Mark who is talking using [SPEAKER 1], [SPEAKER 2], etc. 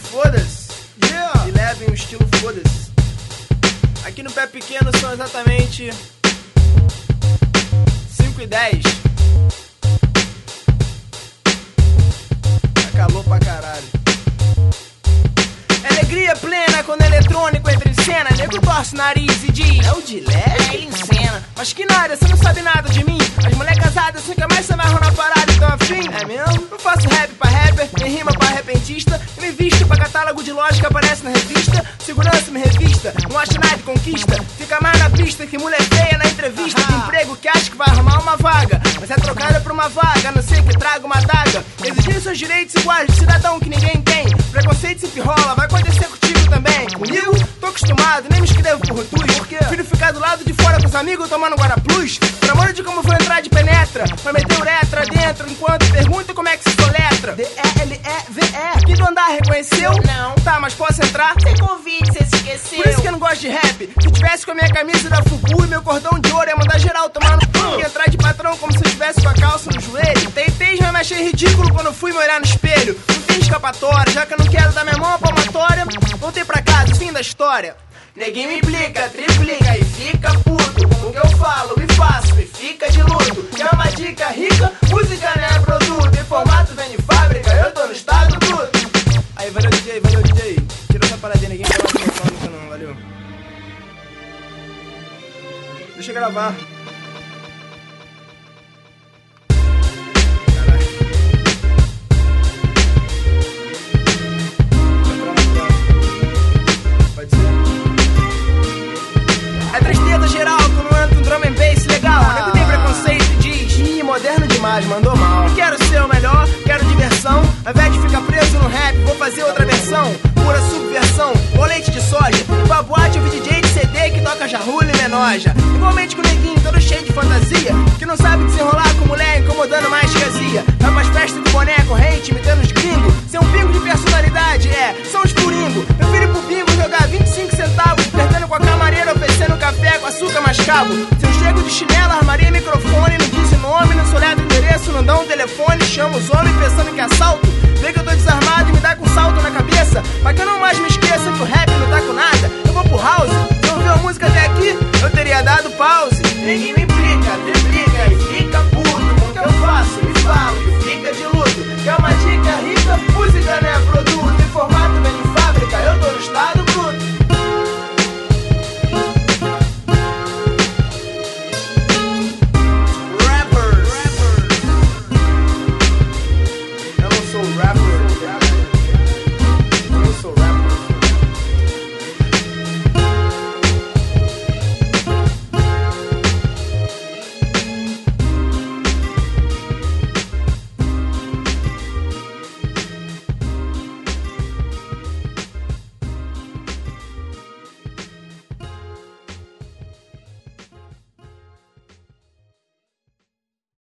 [SPEAKER 1] foda-se. E levem o estilo foda-se. Aqui no Pé Pequeno são exatamente 5h10. Tá calor pra caralho. Alegria plena quando o eletrônico entra em cena. Nego torce o nariz e diz: é o de leve? É ele encena. Mas que nada, você não sabe nada de mim. As mulher casadas nunca mais se amarram na parada, então afim. É mesmo? Não faço rap pra rapper, nem rima pra repentista. Eu me visto pra catálogo de loja que aparece na revista. Segurança me revista, não acha nada de conquista. Fica mais na pista que mulher feia na entrevista de emprego que acha que vai arrumar uma vaga, mas é trocada por uma vaga, a não ser que traga uma daga. Exigindo seus direitos iguais de cidadão que ninguém tem. Preconceito sempre rola, vai acontecer contigo também. Comigo, tô acostumado, nem me inscrevo por rotuz. Por quê? Prefiro ficar do lado de fora com os amigos tomando Guaraplus. Por amor de como vou entrar de penetra, pra meter uretra dentro, enquanto pergunta como é que se soletra. D-E-L-E-V-E. Aqui do andar reconheceu? Não. Tá, mas posso entrar? Sem convite, cê se esqueceu. Por isso que eu não gosto de rap. Se tivesse com a minha camisa da Fubu e meu cordão de ouro, ia mandar geral tomar no cu. Ia entrar de patrão como se eu tivesse com a calça no joelho. Tentei, já me achei ridículo quando fui me olhar no espelho. Não tem escapatória, já que eu não quero dar minha mão à palmatória. Voltei pra casa, fim da história. Neguinho me implica, triplica e fica puto com o que eu falo e faço e fica de luto. Quer uma dica rica? Música não é produto, em formato vem de fábrica, eu tô no estado bruto. Aí, valeu DJ, valeu DJ. Tira essa paradinha, ninguém quer mais telefone não, valeu. Deixa eu gravar. Pode ser? É tristeza geral quando entra um drum and bass legal. Nego tem preconceito e diz: ih, moderno demais, mandou mal. Quero ser o melhor, quero diversão. Ao invés de ficar preso no rap, vou fazer outra versão. Pura subversão, ou leite de soja. Pra boate eu vi DJ de CD que toca jarrulho e menoja. Igualmente com o neguinho todo cheio de fantasia, que não sabe desenrolar com mulher incomodando mais que azia. Vai pras festas de boné corrente, imitando os gringos. Ser um pingo de personalidade, são os furingos. Eu filho pro bingo jogar 25 centavos, flertando com a camareira, oferecendo café com açúcar mascavo. Se eu chego de chinela, armaria microfone, não disse nome, não sou olhado endereço, não dá um telefone, chama os homens pensando que é assalto. Vê que eu tô desarmado e me dá com salto na cabeça. Pra que eu não mais me esqueça que o rap não tá com nada, eu vou pro house. Se eu ouviu a música até aqui, eu teria dado pause. Ninguém me implica, triplica e